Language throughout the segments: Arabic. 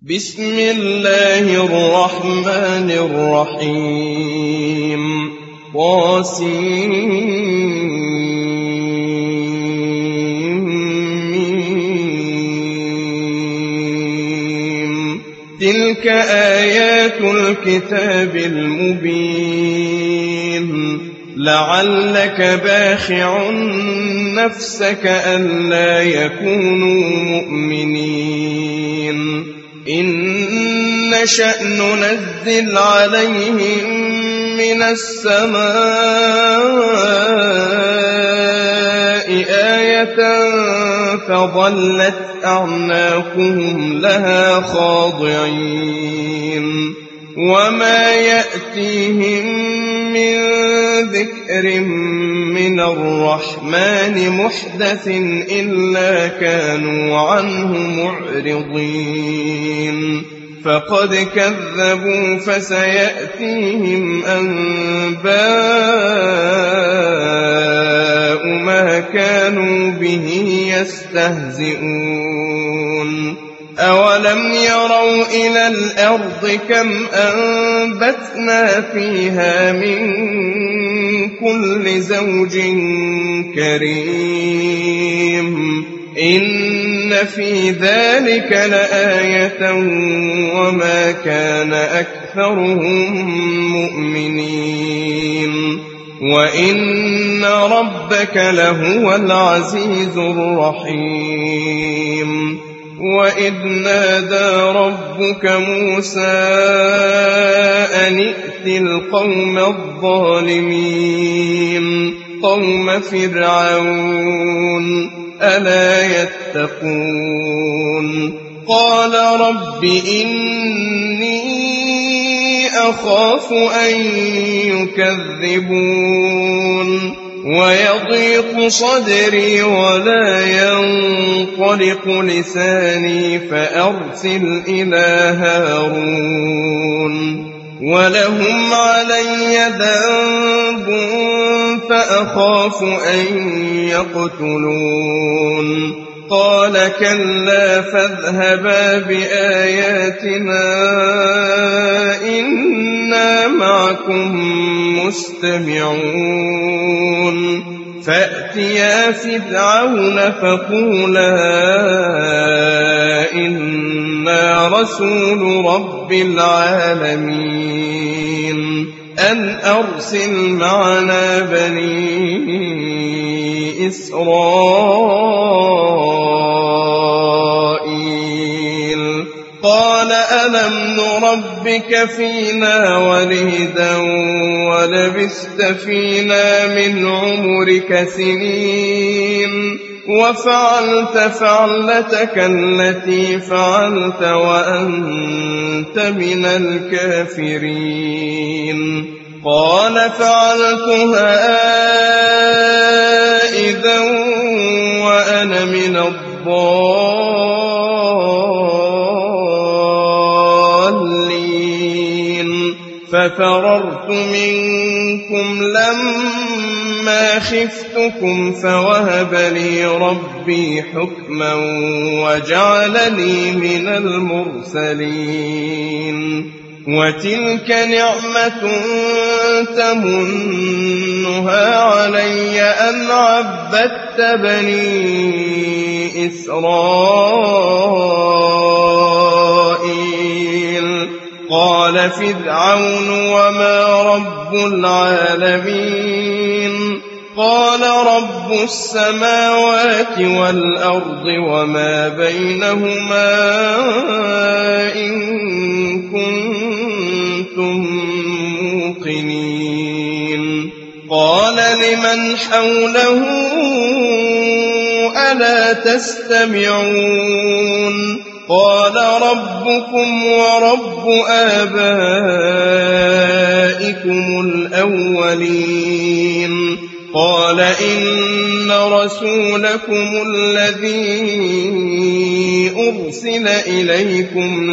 بسم الله الرحمن الرحيم تلك آيات الكتاب المبين لعلك باخع نفسك ألا يكونوا مؤمنين إن نشأ ننزل عليهم من السماء آية فظلت أعناقهم لها خاضعين وما يأتيهم من ذكر من الرحمن محدث إلا كانوا عنه معرضين فقد كذبوا فسيأتيهم أنباء ما كانوا به يستهزئون أولم يروا إلى الأرض كم أنبتنا فيها من كل زوج كريم إن في ذلك لآية وما كان أكثرهم مؤمنين وإن ربك لهو العزيز الرحيم وإذ نادى ربك موسى أن ائت القوم الظالمين قوم فرعون ألا يتقون قال رب إني أخاف أن يكذبون ويضيق صدري ولا ينطلق لساني فأرسل إلى هارون ولهم علي ذنب فأخاف أن يقتلون قال كلا فاذهبا بآياتنا إنا معكم مستمعون فأتيا فرعون فقولا إنا رسول رب العالمين أن أرسل معنا بني إسرائيل قال ألم نربك فينا وليدا ولبثت فينا من عمرك سنين وفعلت فعلتك التي فعلت وأنت من الكافرين قال فعلتها إذا وأنا من الضالين ففررت منكم لما خفتكم فوهب لي ربي حكما وجعلني من المرسلين وتلك نعمة تمنها علي أن عبدت بني إسرائيل قال فرعون وما رب العالمين قال رب السماوات والأرض وما بينهما إن كنتم موقنين قال لمن حوله ألا تستمعون قال ربكم ورب آبائكم الأولين قال إن رسولكم الذي أرسل إليكم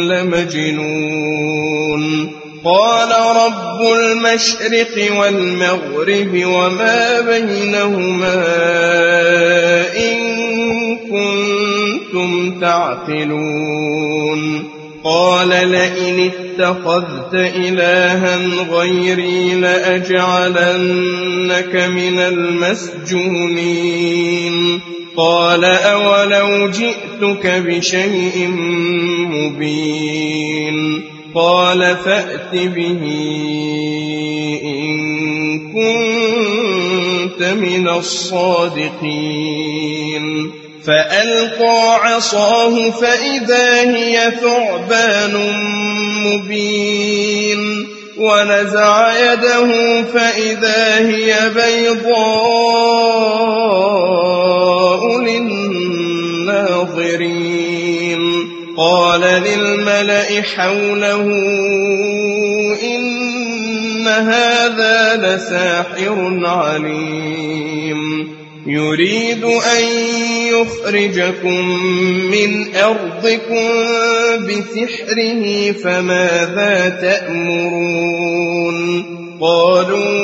لمجنون قال رب المشرق والمغرب وما بينهما إن كنتم تعقلون قال لئن اتخذت إلها غيري لأجعلنك من المسجونين قال أولو جئتك بشيء مبين قال فأت به إن كنت من الصادقين فألقى عصاه فإذا هي ثعبان مبين ونزع يده فإذا هي بيضاء للناظرين قال للملأ حوله إن هذا لساحر عليم يريد أن يخرجكم من أرضكم بسحره فماذا تأمرون قالوا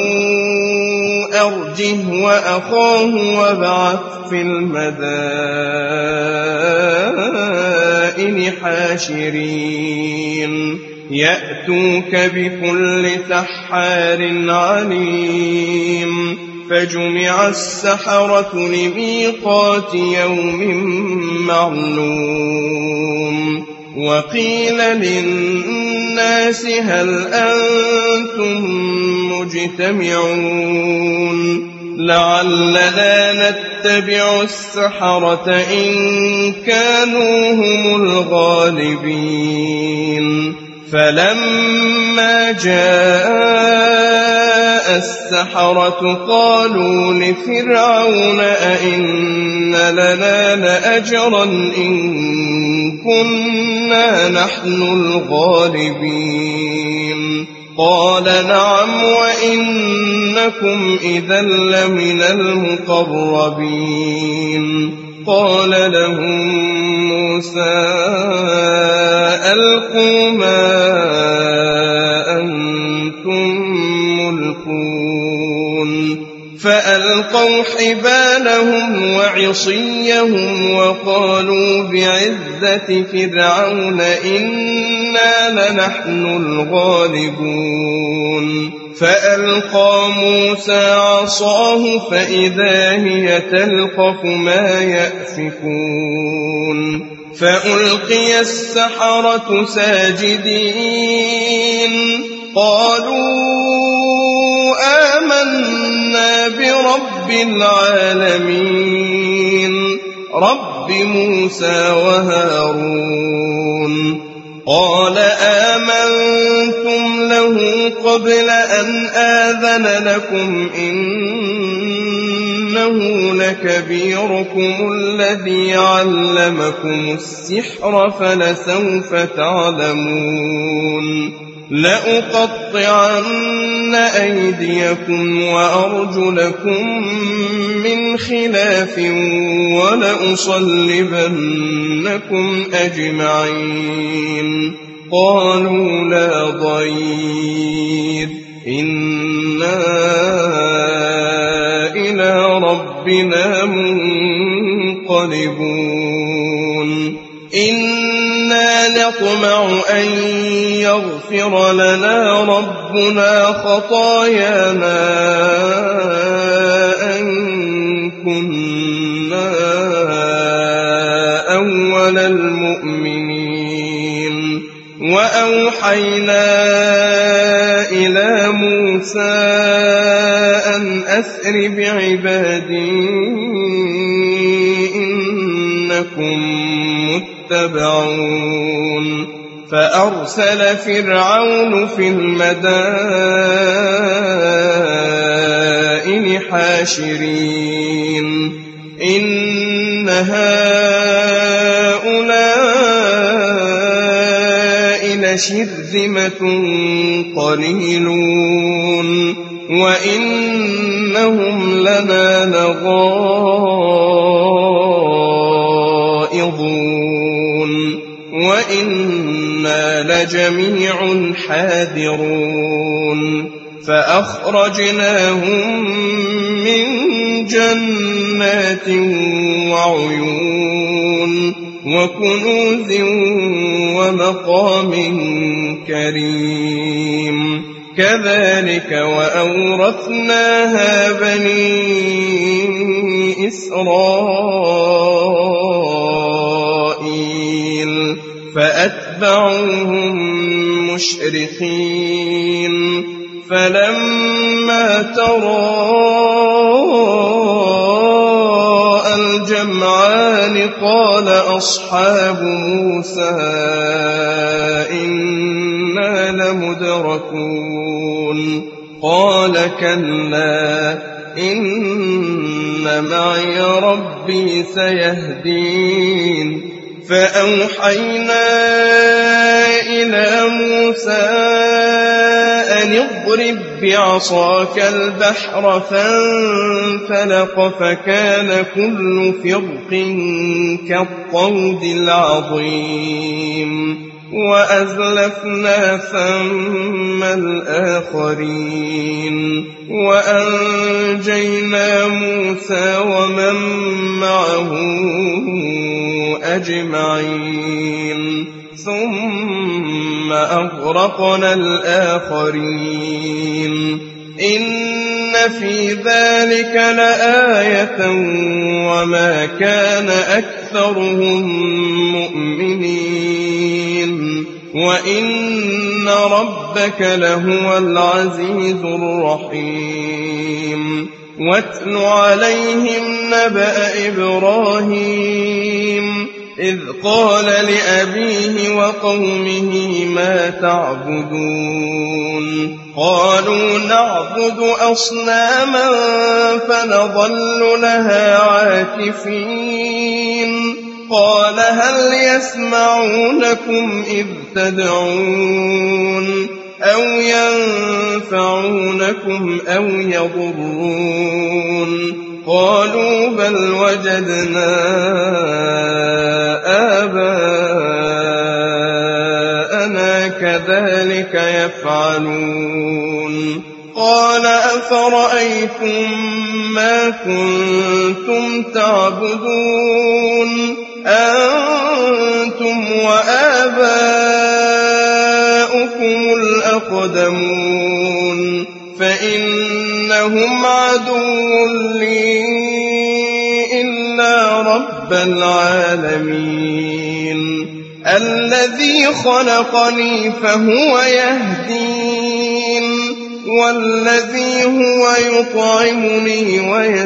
أرجه وأخاه وابعث في المدائن حاشرين يأتوك بكل سحار عليم فجمع السحرة لميقات يوم معلوم وقيل للناس هل أنتم مجتمعون لعلنا نتبع السحرة إن كانوا هم الغالبين فلما جاء السحرة قالوا لفرعون أئن لنا لأجرا إن كنا نحن الغالبين قال نعم وإنكم إذا لمن المقربين قال لهم موسى ألقوا ما أنتم ملقون فألقوا حبالهم وعصيهم وقالوا بعزة فرعون إنا لنحن الغالبون فألقى موسى عصاه فإذا هي تلقف ما يأفكون فألقي السحرة ساجدين قالوا آمنا برب العالمين رب موسى وهارون قال آمنتم له قبل أن آذن لكم إنه لكبيركم الذي علمكم السحر فلسوف تعلمون لأقطعن أيديكم وأرجلكم من خلاف ولأصلبنكم أجمعين قالوا لا ضير إنا إلى ربنا منقلبون إنا نطمع أن يغفر لنا ربنا خطايانا أن كنا أول المؤمنين وأوحينا إلى موسى أن أسر بعبادي إنكم متبعون فأرسل فرعون في المدائن حاشرين إن هؤلاء لشرذمة قليلون وإنهم لنا لغائظون وإنا لجميع حاذرون فأخرجناهم من جنات وعيون وكنوز ومقام كريم كذلك وأورثناها بني إسرائيل فأتبعوهم مشرقين فلما تراءى الجمعان قال أصحاب موسى إنا لمدركون قال كلا إن معي ربي سيهدين فأوحينا إلى موسى أن اضرب بعصاك البحر فانفلق فكان كل فرق كالطود العظيم وأزلفنا ثم الآخرين وأنجينا موسى ومن معه أجمعين ثم أغرقنا الآخرين إن في ذلك لآية وما كان أكثرهم مؤمنين وإن ربك لهو العزيز الرحيم واتل عليهم نبأ إبراهيم إذ قال لأبيه وقومه ما تعبدون قالوا نعبد أصناما فنظل لها عاكفين قال هل يسمعونكم إذ تدعون أو ينفعونكم أو يضرون قالوا بل وجدنا آباءنا كذلك يفعلون قال أفرأيتم ما كنتم تعبدون أنتم وآباؤكم الأقدمون فإنهم عدو لي إلا رب العالمين الذي خلقني فهو يهدين والذي هو يطعمني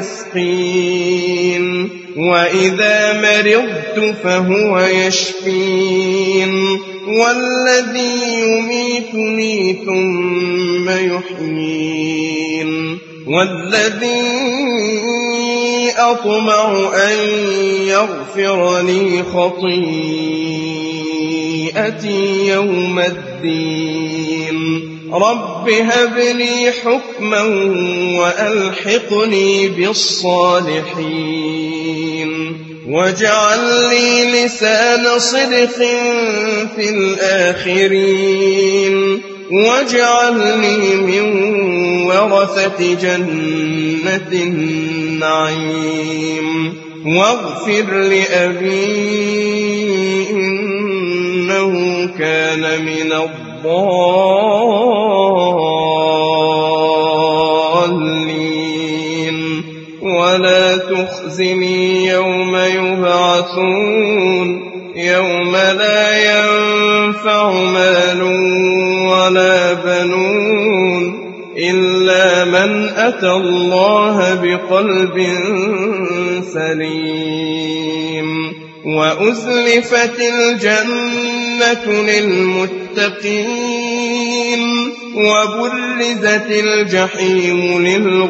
ويسقين وإذا مرضت فهو يشفين والذي يميتني ثم يحيين والذي أطمع أن يغفر لي خطيئتي يوم الدين رب هب لي حكما وألحقني بالصالحين واجعل لي لسان صدق في الآخرين واجعلني من ورثة جنة النعيم واغفر لأبي إنه كان من الضالين ولا تخزني يوم يبعثون يوم لا ينفع مال ولا بنون إلا من أتى الله بقلب سليم وأزلفت الجنة للمتقين وبرزت الجحيم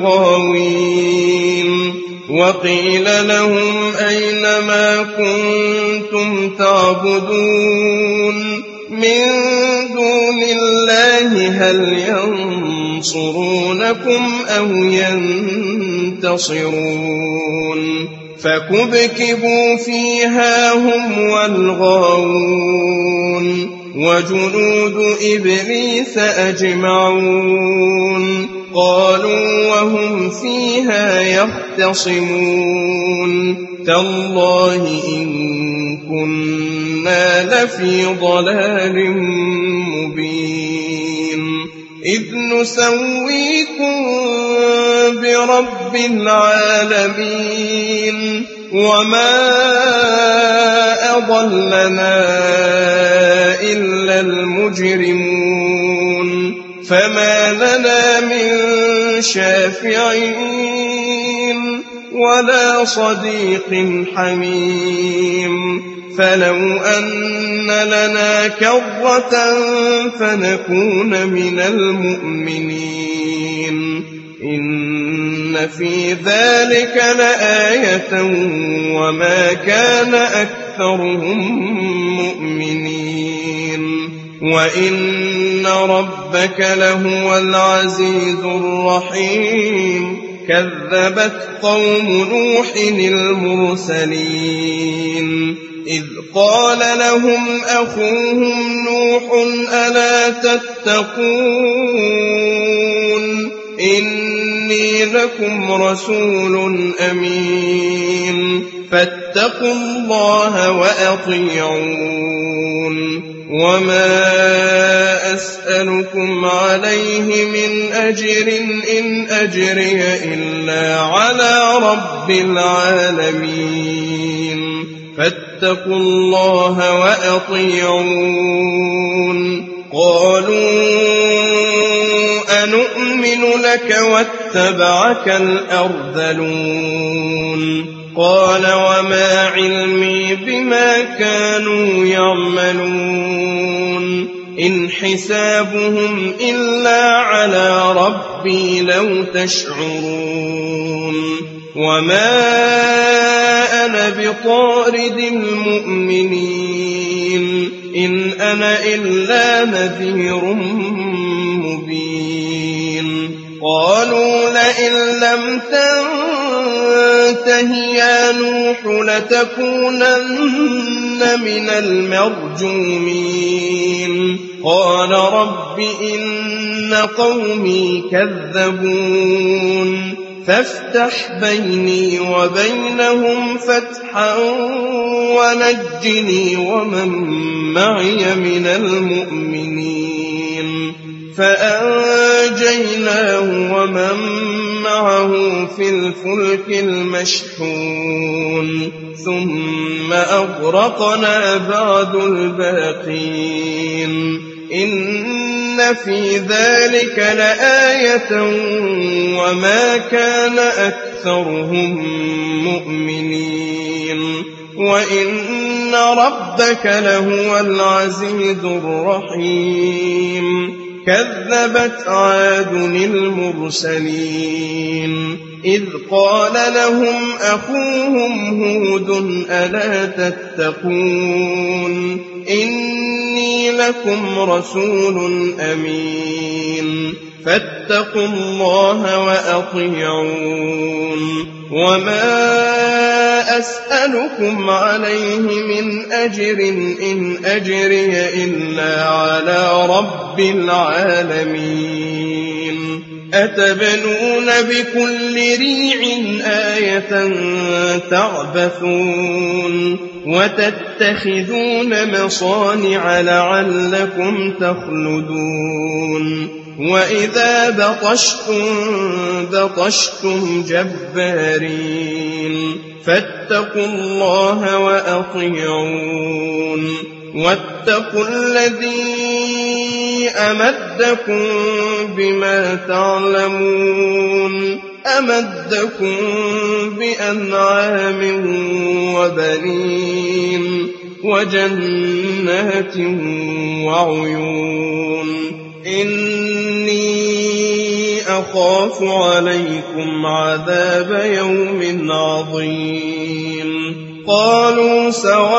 للغاوين وقيل لهم أين ما كنتم تعبدون من دون الله هل ينصرونكم أو ينتصرون فكبكبوا فيها هم والغاوون وجنود إبليس أجمعون قالوا وهم فيها يختصمون تالله إن كنا لفي ضلال مبين إذ نسويكم برب العالمين وما أضلنا إلا المجرمون فما لنا من شافعين ولا صديق حميم فلو أن لنا كرة فنكون من المؤمنين إن في ذلك لآية وما كان أكثرهم مؤمنين وإن ربك لهو العزيز الرحيم كذبت قوم نوح المرسلين إذ قال لهم أخوهم نوح ألا تتقون إني لكم رسول أمين فاتقوا الله وأطيعون وما أسألكم عليه من أجر إن أجري إلا على رب العالمين فاتقوا الله وأطيعون قالوا أنؤمن لك واتبعك الأرذلون قال وما علمي بما كانوا يعملون إن حسابهم إلا على ربي لو تشعرون وما أنا بطارد المؤمنين إن أنا إلا نذير مبين قالوا لئن لم تنته يا نوح لتكونن من المرجومين قال رب إن قومي كذبون فافتح بيني وبينهم فتحا ونجني ومن معي من المؤمنين فأنجيناه ومن معه في الفلك المشحون ثم أغرقنا بعد الباقين إن في ذلك لآية وما كان أكثرهم مؤمنين وإن ربك لهو العزيز الرحيم كذبت عاد المرسلين إذ قال لهم أخوهم هود ألا تتقون إني لكم رسول أمين فاتقوا الله وأطيعون وما أسألكم عليه من أجر إن أجري إلا على رب العالمين أتبنون بكل ريع آية تعبثون وتتخذون مصانع لعلكم تخلدون وإذا بطشتم جبارين فاتقوا الله وأطيعون واتقوا الذي أمدكم بما تعلمون أمدكم بأنعام وبنين وجنات وعيون إني أخاف عليكم عذاب يوم عظيم قالوا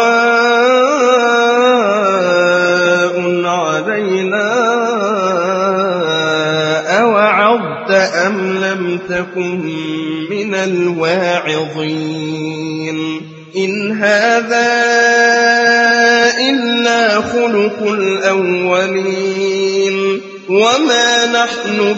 سواء علينا أوعظت أم لم تكن من الواعظين إن هذا إلا خلق الأولين وما نحن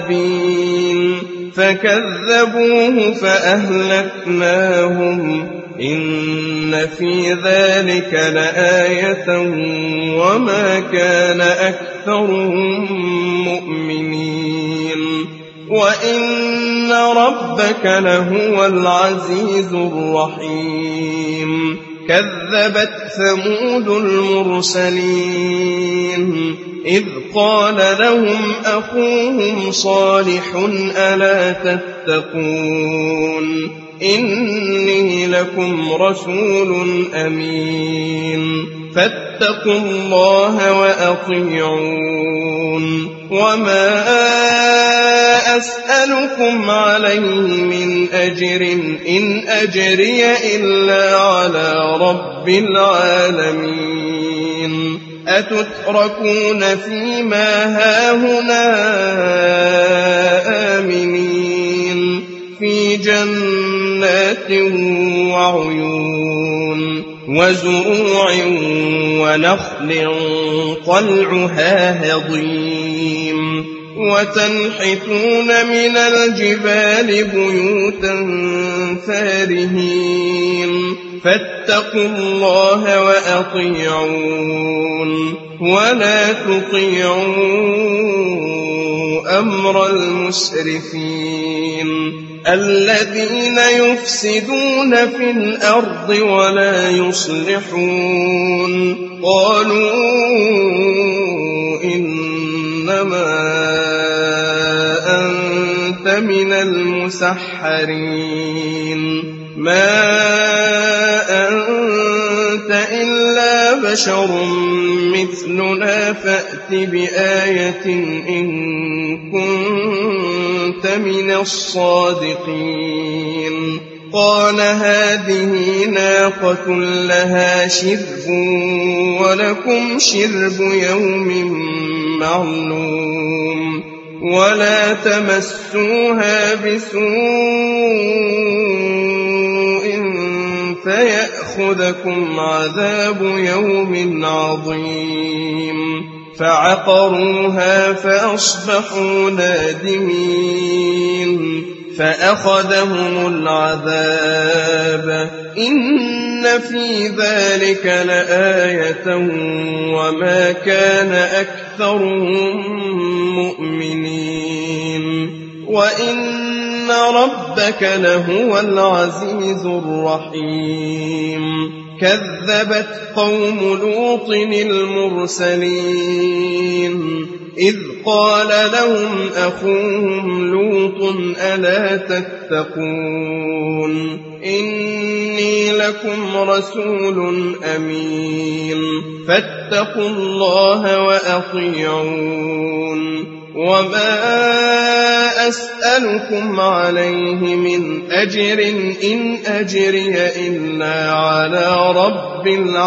بمعذبين فكذبوه فأهلكناهم إن في ذلك لآية وما كان أكثرهم مؤمنين وإن ربك لهو العزيز الرحيم كذبت ثمود المرسلين إذ قال لهم أخوهم صالح ألا تتقون إني لكم رسول أمين فاتقوا الله وأطيعون وما أسألكم عليه من أجر إن أجري إلا على رب العالمين أتتركون فيما هاهنا آمنين في جنات وعيون وزروع ونخل طلعها هضيم وتنحتون من الجبال بيوتا فارهين فاتقوا الله وأطيعون ولا تطيعوا أمر المسرفين الذين يفسدون في الأرض ولا يصلحون قالوا إنما أنت من المسحرين ما أنت إلا بشر مثلنا فأت بآية إن كنت من الصادقين قال هذه ناقة لها شرب ولكم شرب يوم معلوم ولا تمسوها بسوء فيأخذكم عذاب يوم عظيم فعقروها فأصبحوا نادمين فأخذهم العذاب إن في ذلك لآية وما كان أكثرهم مؤمنين وإن ربك لهو العزيز الرحيم كذبت قوم لوط المرسلين إذ قال لهم أخوهم لوط ألا تتقون إني لكم رسول أمين فاتقوا الله وأطيعون وما أسألكم عليه من أجر إن أجري إلا على رب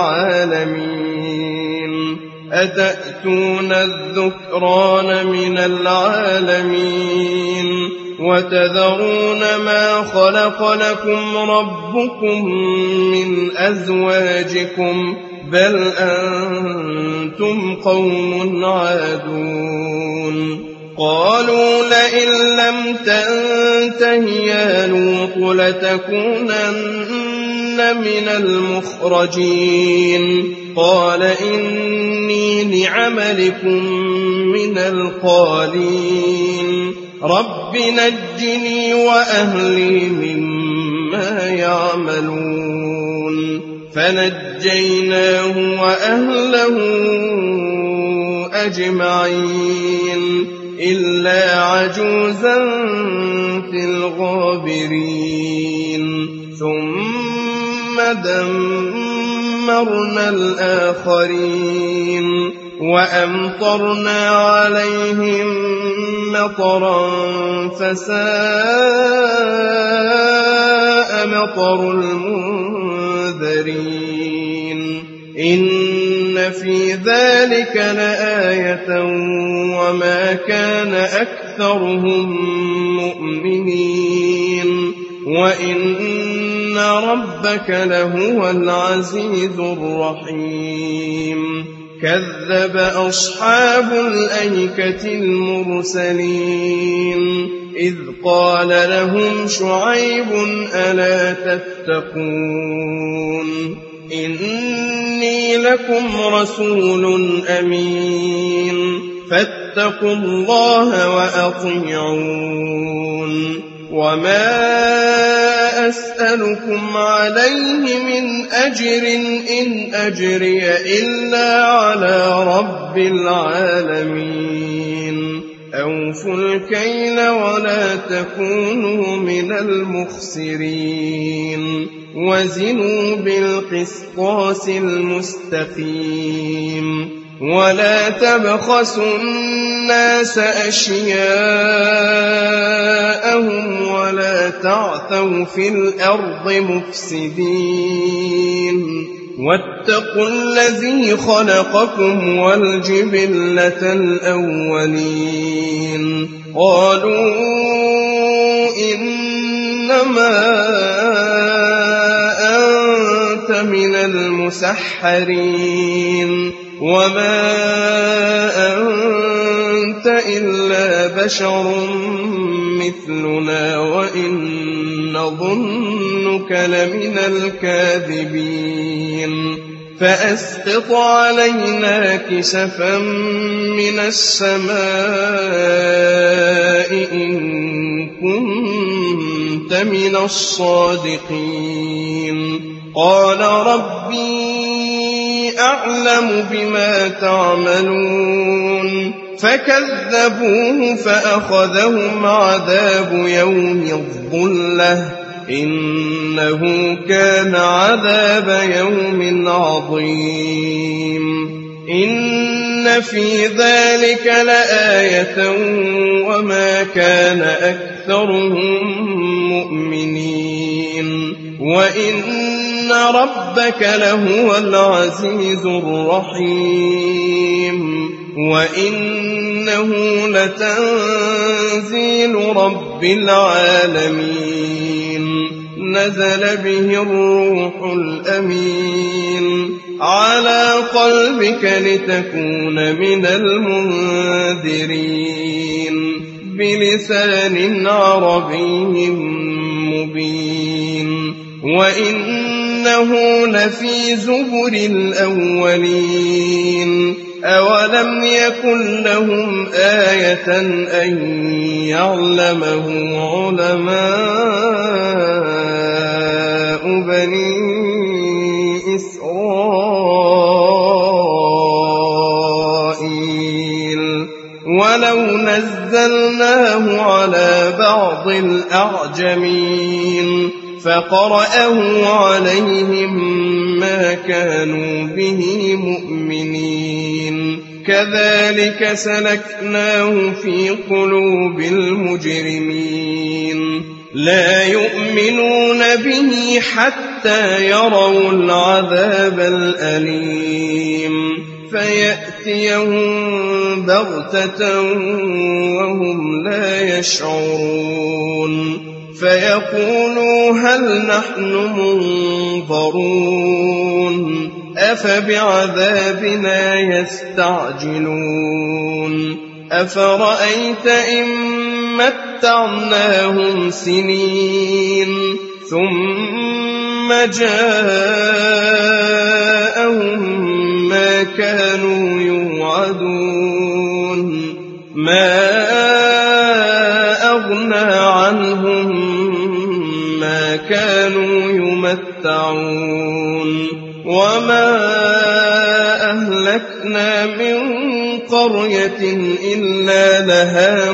العالمين أتأتون الذكران من العالمين وتذرون ما خلق لكم ربكم من أزواجكم بل أنتم قوم عادون قالوا لئن لم تنته يا لوط لتكونن من المخرجين قال إني لعملكم من القالين رب نجني وأهلي مما يعملون فنجيناه وأهله أجمعين إلا عجوزا في الغابرين ثم دمرنا الآخرين وأمطرنا عليهم مطرا فساء مطر المنذرين إن في ذلك لآية وما كان أكثرهم مؤمنين وإن ربك لهو العزيز الرحيم كذب أصحاب الأيكة المرسلين إذ قال لهم شعيب ألا تتقون إني لكم رسول أمين فاتقوا الله وأطيعون وما أسألكم عليه من أجر إن أجري إلا على رب العالمين أوفوا الكيل ولا تكونوا من المخسرين وزنوا بالقسطاس المستقيم ولا تبخسوا الناس أشياءهم ولا تعثوا في الأرض مفسدين واتقوا الذي خلقكم والجبلة الأولين قالوا إنما أنت من المسحرين وما أنت إلا بشر مثلنا وإن نظنك لمن الكاذبين فأسقط علينا كسفا من السماء إن كنت من الصادقين قال ربي أعلم بما تعملون فكذبوه فأخذهم عذاب يوم الظلة إنه كان عذاب يوم عظيم إن في ذلك لآية وما كان أكثرهم مؤمنين وإن ربك لهو العزيز الرحيم وإنه لتنزيل رب العالمين نزل به الروح الأمين على قلبك لتكون من المنذرين بلسان عربي مبين وإنه لفي زبر الأولين أولم يكن لهم آية أن يعلمه علماء بني إسرائيل ولو نزلناه على بعض الأعجمين فقرأه عليهم ما كانوا به مؤمنين كذلك سلكناه في قلوب المجرمين لا يؤمنون به حتى يروا العذاب الأليم فيأتيهم بغتة وهم لا يشعرون فيقولوا هل نحن منظرون أفبعذابنا يستعجلون أفرأيت إن متعناهم سنين ثم جاءهم ما كانوا يوعدون ما أغنى عنهم ما كانوا يمتعون وما أهلكنا من قرية إلا لها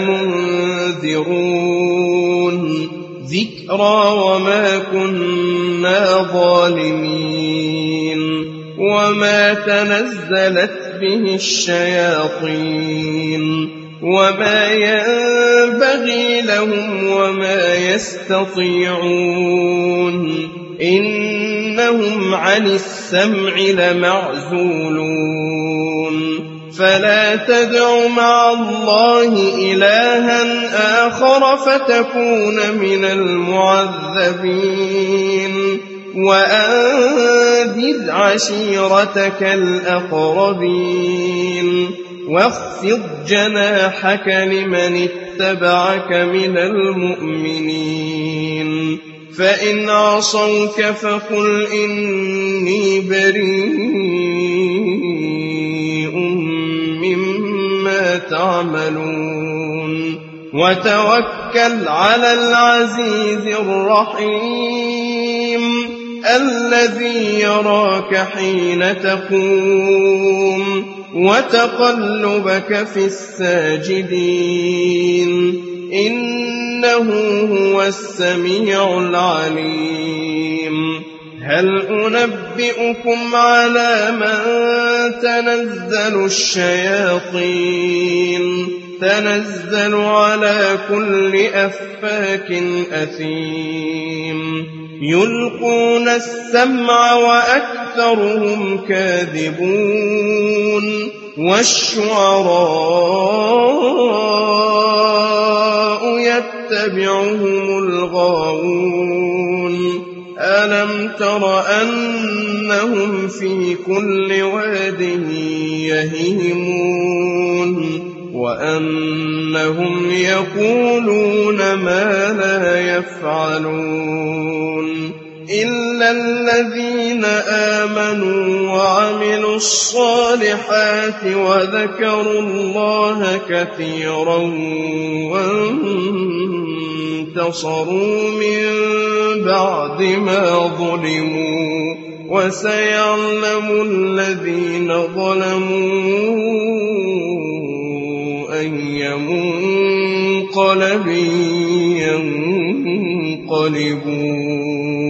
منذرون ذكرى وما كنا ظالمين وما تنزلت به الشياطين وما ينبغي لهم وما يستطيعون إنهم عن السمع لمعزولون فلا تدع مع الله إلها آخر فتكون من المعذبين وأنذر عشيرتك الأقربين واخفض جناحك لمن اتبعك من المؤمنين فإن عصوك فقل إني بريء مما تعملون وتوكل على العزيز الرحيم الذي يراك حين تقوم وتقلبك في الساجدين إنه هو السميع العليم هل أنبئكم على من تنزل الشياطين تنزل على كل أفاك أثيم يلقون السمع وأكثرهم كاذبون والشعراء يتبعهم الغاوون ألم تر أنهم في كل واد يهيمون وأنهم يقولون ما لا يفعلون إلا الذين آمنوا وعملوا الصالحات وذكروا الله كثيرا وانتصروا من بعد ما ظلموا وسيعلم الذين ظلموا أي منقلب ينقلبون